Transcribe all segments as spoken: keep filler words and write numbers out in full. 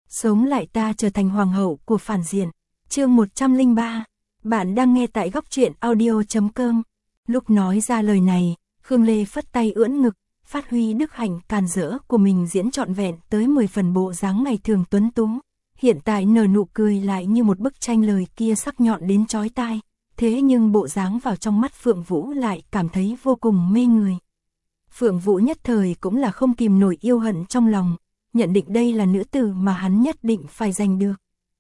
Sống lại ta trở thành hoàng hậu của phản diện. Chương một trăm lẻ ba. Bạn đang nghe tại góc truyện audio chấm com. Lúc nói ra lời này, Khương Lê phất tay ưỡn ngực, phát huy đức hạnh càn rỡ của mình diễn trọn vẹn tới mười phần bộ dáng ngày thường tuấn tú. Hiện tại nở nụ cười lại như một bức tranh lời kia sắc nhọn đến chói tai. Thế nhưng bộ dáng vào trong mắt Phượng Vũ lại cảm thấy vô cùng mê người. Phượng Vũ nhất thời cũng là không kìm nổi yêu hận trong lòng, nhận định đây là nữ tử mà hắn nhất định phải giành được.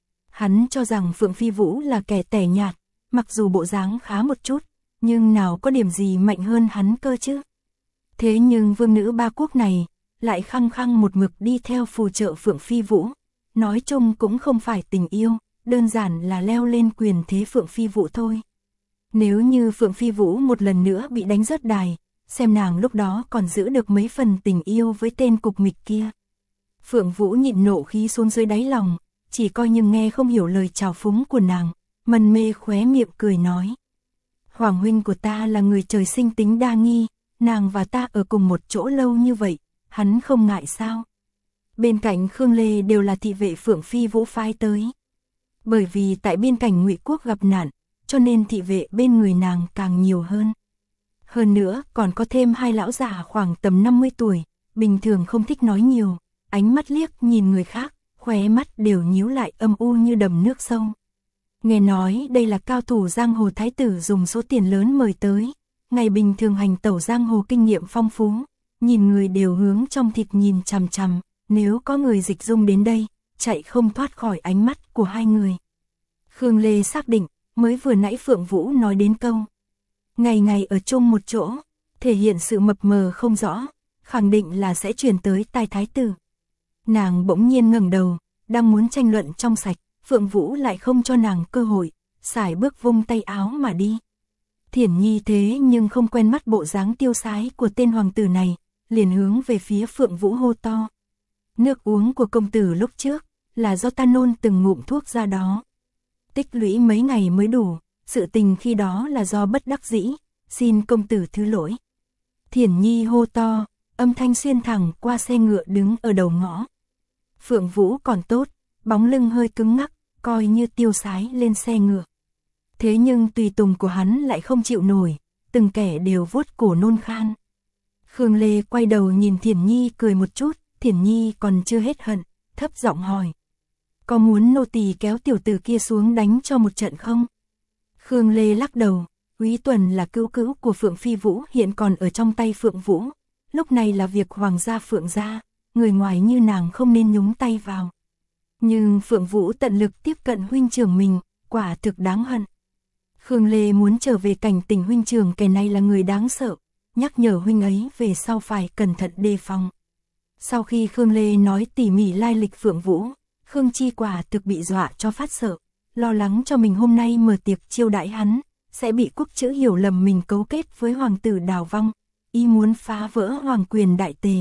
Hắn cho rằng Phượng Phi Vũ là kẻ tẻ nhạt, mặc dù bộ dáng khá một chút, nhưng nào có điểm gì mạnh hơn hắn cơ chứ. Thế nhưng vương nữ ba quốc này lại khăng khăng một mực đi theo phù trợ Phượng Phi Vũ, nói chung cũng không phải tình yêu, đơn giản là leo lên quyền thế Phượng Phi Vũ thôi. Nếu như Phượng Phi Vũ một lần nữa bị đánh rớt đài, xem nàng lúc đó còn giữ được mấy phần tình yêu với tên cục mịch kia. Phượng Vũ nhịn nộ khí xuống dưới đáy lòng, chỉ coi như nghe không hiểu lời chào phúng của nàng, mân mê khóe miệng cười nói. Hoàng huynh của ta là người trời sinh tính đa nghi, nàng và ta ở cùng một chỗ lâu như vậy, hắn không ngại sao? Bên cạnh Khương Lê đều là thị vệ Phượng Phi Vũ phái tới. Bởi vì tại biên cảnh Ngụy Quốc gặp nạn, cho nên thị vệ bên người nàng càng nhiều hơn. Hơn nữa còn có thêm hai lão già khoảng tầm năm mươi tuổi, bình thường không thích nói nhiều, ánh mắt liếc nhìn người khác, khóe mắt đều nhíu lại âm u như đầm nước sông. Nghe nói đây là cao thủ giang hồ thái tử dùng số tiền lớn mời tới, ngày bình thường hành tẩu giang hồ kinh nghiệm phong phú, nhìn người đều hướng trong thịt nhìn chằm chằm, nếu có người dịch dung đến đây, chạy không thoát khỏi ánh mắt của hai người. Khương Lê xác định, mới vừa nãy Phượng Vũ nói đến câu ngày ngày ở chung một chỗ, thể hiện sự mập mờ không rõ, khẳng định là sẽ truyền tới tai thái tử. Nàng bỗng nhiên ngẩng đầu, đang muốn tranh luận trong sạch, Phượng Vũ lại không cho nàng cơ hội, sải bước vung tay áo mà đi. Thiển Nhi thế nhưng không quen mắt bộ dáng tiêu sái của tên hoàng tử này, liền hướng về phía Phượng Vũ hô to. Nước uống của công tử lúc trước, là do ta nôn từng ngụm thuốc ra đó. Tích lũy mấy ngày mới đủ, sự tình khi đó là do bất đắc dĩ, xin công tử thứ lỗi. Thiển Nhi hô to, âm thanh xuyên thẳng qua xe ngựa đứng ở đầu ngõ. Phượng Vũ còn tốt, bóng lưng hơi cứng ngắc, coi như tiêu sái lên xe ngựa. Thế nhưng tùy tùng của hắn lại không chịu nổi, từng kẻ đều vuốt cổ nôn khan. Khương Lê quay đầu nhìn Thiển Nhi cười một chút, Thiển Nhi còn chưa hết hận, thấp giọng hỏi. Có muốn nô tỳ kéo tiểu tử kia xuống đánh cho một trận không? Khương Lê lắc đầu, Úy Tuần là cứu cứu của Phượng Phi Vũ hiện còn ở trong tay Phượng Vũ. Lúc này là việc hoàng gia Phượng gia, người ngoài như nàng không nên nhúng tay vào. Nhưng Phượng Vũ tận lực tiếp cận huynh trưởng mình, quả thực đáng hận. Khương Lê muốn trở về cảnh tình huynh trưởng kẻ này là người đáng sợ, nhắc nhở huynh ấy về sau phải cẩn thận đề phòng. Sau khi Khương Lê nói tỉ mỉ lai lịch Phượng Vũ, Khương Chi quả thực bị dọa cho phát sợ, lo lắng cho mình hôm nay mở tiệc chiêu đãi hắn, sẽ bị Quốc Chữ hiểu lầm mình cấu kết với hoàng tử Đào Vong, y muốn phá vỡ hoàng quyền đại tề.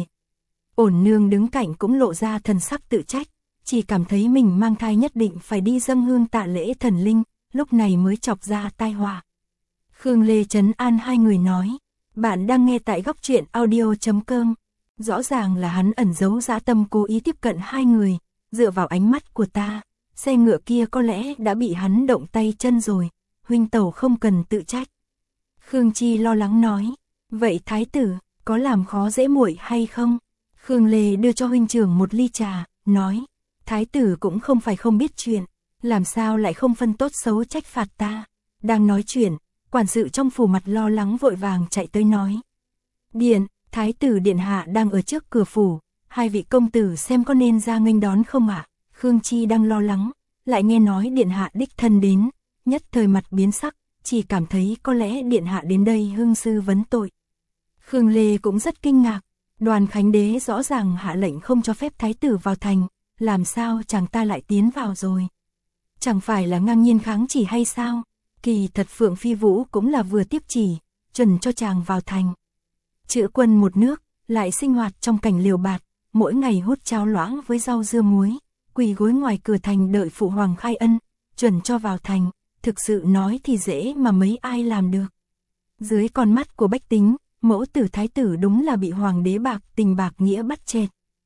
Ổn nương đứng cạnh cũng lộ ra thần sắc tự trách, chỉ cảm thấy mình mang thai nhất định phải đi dâng hương tạ lễ thần linh, lúc này mới chọc ra tai họa. Khương Lê trấn an hai người nói, bạn đang nghe tại góc truyện audio chấm com. Rõ ràng là hắn ẩn giấu dã tâm cố ý tiếp cận hai người, dựa vào ánh mắt của ta, xe ngựa kia có lẽ đã bị hắn động tay chân rồi, huynh tẩu không cần tự trách. Khương Chi lo lắng nói, vậy thái tử, có làm khó dễ muội hay không? Khương Lê đưa cho huynh trưởng một ly trà, nói, thái tử cũng không phải không biết chuyện, làm sao lại không phân tốt xấu trách phạt ta. Đang nói chuyện, quản sự trong phủ mặt lo lắng vội vàng chạy tới nói. Điện, thái tử điện hạ đang ở trước cửa phủ, hai vị công tử xem có nên ra nghênh đón không ạ? À? Khương Chi đang lo lắng, lại nghe nói điện hạ đích thân đến, nhất thời mặt biến sắc, chỉ cảm thấy có lẽ điện hạ đến đây hưng sư vấn tội. Khương Lê cũng rất kinh ngạc, Đoàn Khánh Đế rõ ràng hạ lệnh không cho phép thái tử vào thành, làm sao chàng ta lại tiến vào rồi? Chẳng phải là ngang nhiên kháng chỉ hay sao? Kỳ thật Phượng Phi Vũ cũng là vừa tiếp chỉ, chuẩn cho chàng vào thành. Chữ quân một nước, lại sinh hoạt trong cảnh liều bạt, mỗi ngày hút cháo loãng với rau dưa muối, quỳ gối ngoài cửa thành đợi phụ hoàng khai ân, chuẩn cho vào thành, thực sự nói thì dễ mà mấy ai làm được. Dưới con mắt của bách tính, mẫu tử thái tử đúng là bị hoàng đế bạc tình bạc nghĩa bắt chẹt.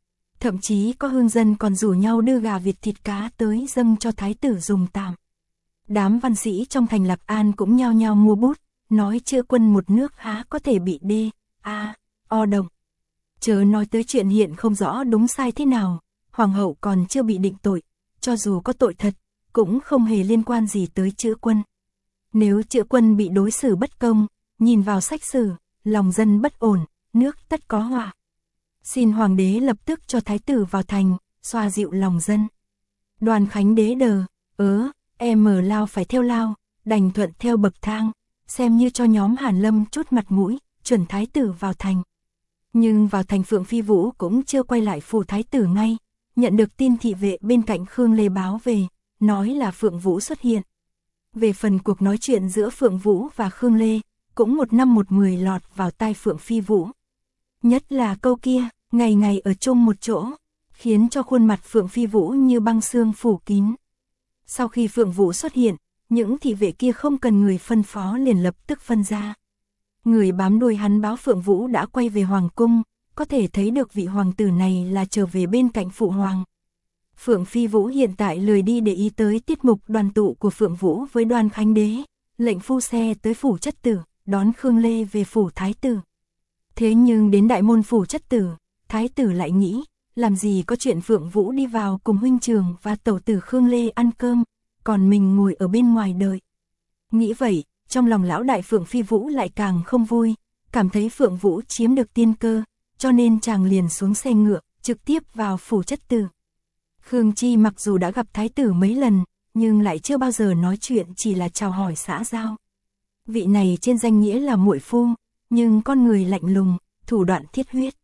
Thậm chí có hương dân còn rủ nhau đưa gà vịt thịt cá tới dâng cho thái tử dùng tạm. Đám văn sĩ trong thành Lạc An cũng nhao nhao mua bút, nói chữa quân một nước há có thể bị đê, a, o động. Chớ nói tới chuyện hiện không rõ đúng sai thế nào, hoàng hậu còn chưa bị định tội, cho dù có tội thật, cũng không hề liên quan gì tới chữa quân. Nếu chữa quân bị đối xử bất công, nhìn vào sách sử, lòng dân bất ổn, nước tất có họa. Xin hoàng đế lập tức cho thái tử vào thành, xoa dịu lòng dân. Đoàn Khánh đế đờ, ớ, em mở lao phải theo lao, đành thuận theo bậc thang, xem như cho nhóm Hàn Lâm chút mặt mũi, chuẩn thái tử vào thành. Nhưng vào thành Phượng Phi Vũ cũng chưa quay lại phủ thái tử ngay, nhận được tin thị vệ bên cạnh Khương Lê báo về, nói là Phượng Vũ xuất hiện. Về phần cuộc nói chuyện giữa Phượng Vũ và Khương Lê, cũng một năm một mười lọt vào tai Phượng Phi Vũ. Nhất là câu kia, ngày ngày ở chung một chỗ, khiến cho khuôn mặt Phượng Phi Vũ như băng xương phủ kín. Sau khi Phượng Vũ xuất hiện, những thị vệ kia không cần người phân phó liền lập tức phân ra. Người bám đuôi hắn báo Phượng Vũ đã quay về Hoàng cung, có thể thấy được vị hoàng tử này là trở về bên cạnh phụ hoàng. Phượng Phi Vũ hiện tại lười đi để ý tới tiết mục đoàn tụ của Phượng Vũ với Đoàn Khánh đế, lệnh phu xe tới phủ chất tử, đón Khương Lê về phủ thái tử. Thế nhưng đến đại môn phủ chất tử, thái tử lại nghĩ, làm gì có chuyện Phượng Vũ đi vào cùng huynh trưởng và tẩu tử Khương Lê ăn cơm, còn mình ngồi ở bên ngoài đợi. Nghĩ vậy, trong lòng lão đại Phượng Phi Vũ lại càng không vui, cảm thấy Phượng Vũ chiếm được tiên cơ, cho nên chàng liền xuống xe ngựa, trực tiếp vào phủ chất tử. Khương Chi mặc dù đã gặp thái tử mấy lần, nhưng lại chưa bao giờ nói chuyện, chỉ là chào hỏi xã giao. Vị này trên danh nghĩa là muội phu, nhưng con người lạnh lùng, thủ đoạn thiết huyết.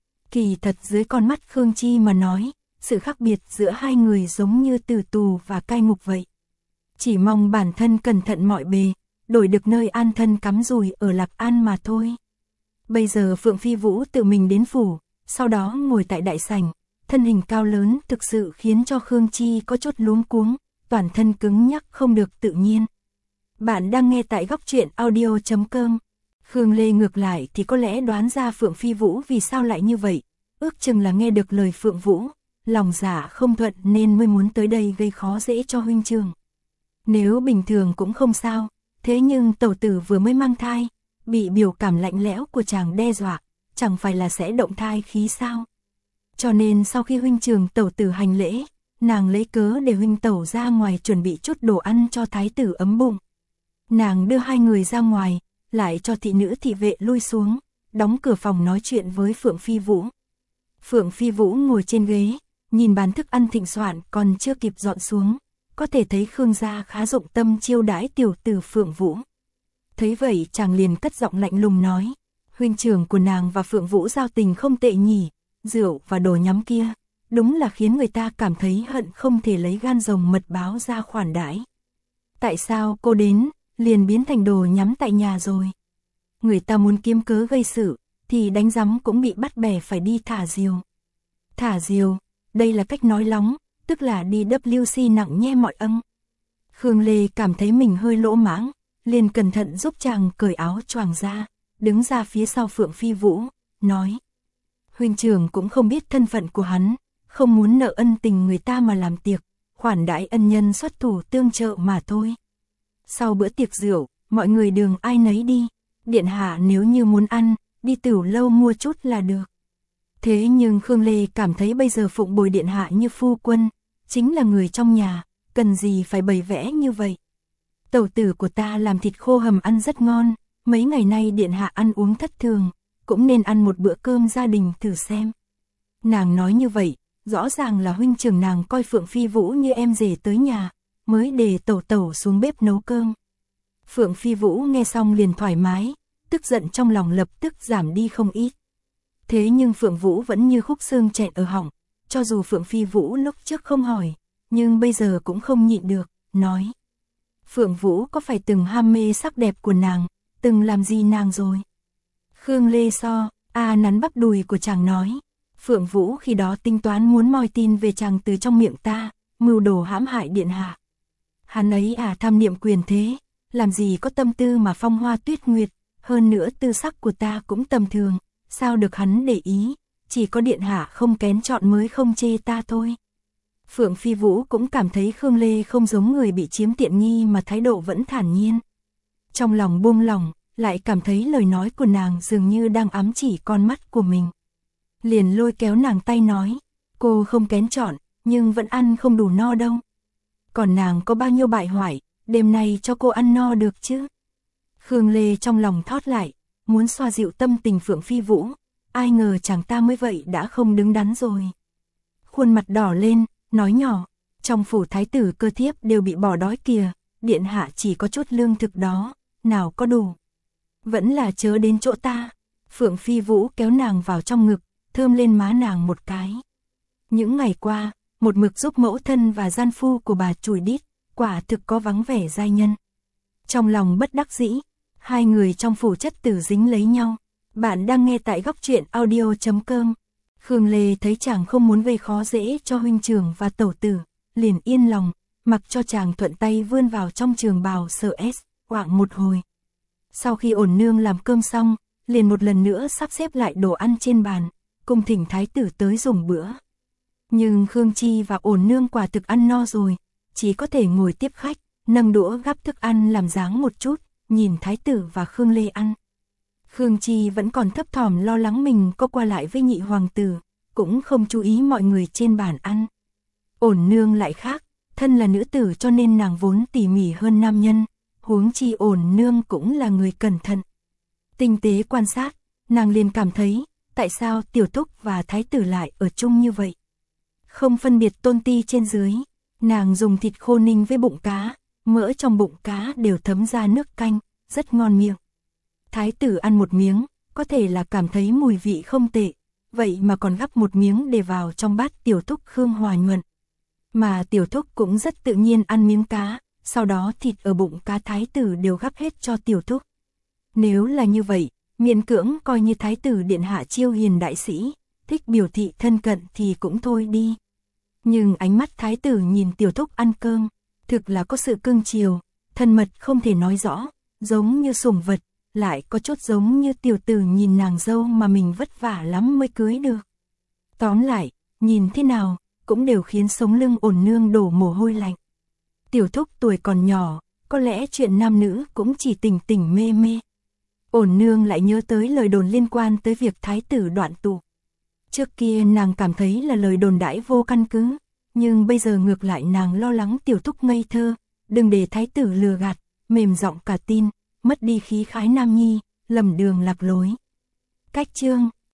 Kỳ thật dưới con mắt Khương Chi mà nói, sự khác biệt giữa hai người giống như tử tù và cai ngục vậy. Chỉ mong bản thân cẩn thận mọi bề, đổi được nơi an thân cắm rùi ở Lạc An mà thôi. Bây giờ Phượng Phi Vũ tự mình đến phủ, sau đó ngồi tại đại sảnh, thân hình cao lớn thực sự khiến cho Khương Chi có chút luống cuống, toàn thân cứng nhắc không được tự nhiên. Bạn đang nghe tại góc truyện audio chấm com. Khương Lê ngược lại thì có lẽ đoán ra Phượng Phi Vũ vì sao lại như vậy, ước chừng là nghe được lời Phượng Vũ, lòng dạ không thuận nên mới muốn tới đây gây khó dễ cho huynh trưởng. Nếu bình thường cũng không sao, thế nhưng tẩu tử vừa mới mang thai, bị biểu cảm lạnh lẽo của chàng đe dọa, chẳng phải là sẽ động thai khí sao? Cho nên sau khi huynh trưởng tẩu tử hành lễ, nàng lấy cớ để huynh tẩu ra ngoài chuẩn bị chút đồ ăn cho thái tử ấm bụng. Nàng đưa hai người ra ngoài, lại cho thị nữ thị vệ lui xuống, đóng cửa phòng nói chuyện với Phượng Phi Vũ. Phượng Phi Vũ ngồi trên ghế, nhìn bàn thức ăn thịnh soạn còn chưa kịp dọn xuống, có thể thấy Khương gia khá dụng tâm chiêu đãi tiểu tử Phượng Vũ. Thấy vậy chàng liền cất giọng lạnh lùng nói, huynh trưởng của nàng và Phượng Vũ giao tình không tệ nhỉ, rượu và đồ nhắm kia, đúng là khiến người ta cảm thấy hận không thể lấy gan rồng mật báo ra khoản đãi. Tại sao cô đến, liền biến thành đồ nhắm tại nhà rồi? Người ta muốn kiếm cớ gây sự, thì đánh rắm cũng bị bắt bẻ phải đi thả diều. Thả diều, đây là cách nói lóng, tức là đi vê xê nặng nhe mọi âng. Khương Lê cảm thấy mình hơi lỗ mãng, liền cẩn thận giúp chàng cởi áo choàng ra, đứng ra phía sau Phượng Phi Vũ, nói. Huynh trưởng cũng không biết thân phận của hắn, không muốn nợ ân tình người ta mà làm tiệc, khoản đãi ân nhân xuất thủ tương trợ mà thôi. Sau bữa tiệc rượu, mọi người đường ai nấy đi, điện hạ nếu như muốn ăn, đi tửu lâu mua chút là được. Thế nhưng Khương Lê cảm thấy bây giờ phụng bồi điện hạ như phu quân, chính là người trong nhà, cần gì phải bày vẽ như vậy. Tẩu tử của ta làm thịt khô hầm ăn rất ngon, mấy ngày nay điện hạ ăn uống thất thường, cũng nên ăn một bữa cơm gia đình thử xem. Nàng nói như vậy, rõ ràng là huynh trưởng nàng coi Phượng Phi Vũ như em rể tới nhà, mới để tẩu tẩu xuống bếp nấu cơm. Phượng Phi Vũ nghe xong liền thoải mái, tức giận trong lòng lập tức giảm đi không ít. Thế nhưng Phượng Vũ vẫn như khúc xương chẹn ở họng, cho dù Phượng Phi Vũ lúc trước không hỏi, nhưng bây giờ cũng không nhịn được, nói. Phượng Vũ có phải từng ham mê sắc đẹp của nàng, từng làm gì nàng rồi? Khương Lê so, a nắn bắp đùi của chàng nói. Phượng Vũ khi đó tính toán muốn moi tin về chàng từ trong miệng ta, mưu đồ hãm hại điện hạ. Hắn ấy à tham niệm quyền thế, làm gì có tâm tư mà phong hoa tuyết nguyệt, hơn nữa tư sắc của ta cũng tầm thường, sao được hắn để ý, chỉ có điện hạ không kén chọn mới không chê ta thôi. Phượng Phi Vũ cũng cảm thấy Khương Lê không giống người bị chiếm tiện nghi mà thái độ vẫn thản nhiên. Trong lòng buông lỏng, lại cảm thấy lời nói của nàng dường như đang ám chỉ con mắt của mình. Liền lôi kéo nàng tay nói, cô không kén chọn, nhưng vẫn ăn không đủ no đâu. Còn nàng có bao nhiêu bại hoại, đêm nay cho cô ăn no được chứ? Khương Lê trong lòng thót lại, muốn xoa dịu tâm tình Phượng Phi Vũ, ai ngờ chàng ta mới vậy đã không đứng đắn rồi. Khuôn mặt đỏ lên, nói nhỏ, trong phủ thái tử cơ thiếp đều bị bỏ đói kìa, điện hạ chỉ có chút lương thực đó, nào có đủ. Vẫn là chớ đến chỗ ta. Phượng Phi Vũ kéo nàng vào trong ngực, thơm lên má nàng một cái. Những ngày qua, một mực giúp mẫu thân và gian phu của bà chùi đít, quả thực có vắng vẻ giai nhân. Trong lòng bất đắc dĩ, hai người trong phủ chất tử dính lấy nhau. Bạn đang nghe tại góc truyện audio chấm com. Khương Lê thấy chàng không muốn gây khó dễ cho huynh trưởng và tẩu tử, liền yên lòng, mặc cho chàng thuận tay vươn vào trong trường bào sợ s, quạng một hồi. Sau khi ổn nương làm cơm xong, liền một lần nữa sắp xếp lại đồ ăn trên bàn, cùng thỉnh thái tử tới dùng bữa. Nhưng Khương Chi và ổn nương quả thực ăn no rồi, chỉ có thể ngồi tiếp khách, nâng đũa gắp thức ăn làm dáng một chút, nhìn thái tử và Khương Lê ăn. Khương Chi vẫn còn thấp thỏm lo lắng mình có qua lại với nhị hoàng tử, cũng không chú ý mọi người trên bàn ăn. Ổn nương lại khác, thân là nữ tử cho nên nàng vốn tỉ mỉ hơn nam nhân, huống chi ổn nương cũng là người cẩn thận. Tinh tế quan sát, nàng liền cảm thấy, tại sao tiểu thúc và thái tử lại ở chung như vậy. Không phân biệt tôn ti trên dưới, nàng dùng thịt khô ninh với bụng cá, mỡ trong bụng cá đều thấm ra nước canh, rất ngon miệng. Thái tử ăn một miếng, có thể là cảm thấy mùi vị không tệ, vậy mà còn gắp một miếng để vào trong bát tiểu thúc Khương Hòa Nhuận. Mà tiểu thúc cũng rất tự nhiên ăn miếng cá, sau đó thịt ở bụng cá thái tử đều gắp hết cho tiểu thúc. Nếu là như vậy, miễn cưỡng coi như thái tử điện hạ chiêu hiền đại sĩ, thích biểu thị thân cận thì cũng thôi đi. Nhưng ánh mắt thái tử nhìn tiểu thúc ăn cơm, thực là có sự cưng chiều, thân mật không thể nói rõ, giống như sủng vật, lại có chút giống như tiểu tử nhìn nàng dâu mà mình vất vả lắm mới cưới được. Tóm lại, nhìn thế nào, cũng đều khiến sống lưng ổn nương đổ mồ hôi lạnh. Tiểu thúc tuổi còn nhỏ, có lẽ chuyện nam nữ cũng chỉ tỉnh tỉnh mê mê. Ổn nương lại nhớ tới lời đồn liên quan tới việc thái tử đoạn tụ. Trước kia nàng cảm thấy là lời đồn đãi vô căn cứ, nhưng bây giờ ngược lại nàng lo lắng tiểu thúc ngây thơ, đừng để thái tử lừa gạt, mềm giọng cả tin, mất đi khí khái nam nhi, lầm đường lạc lối. Cách chương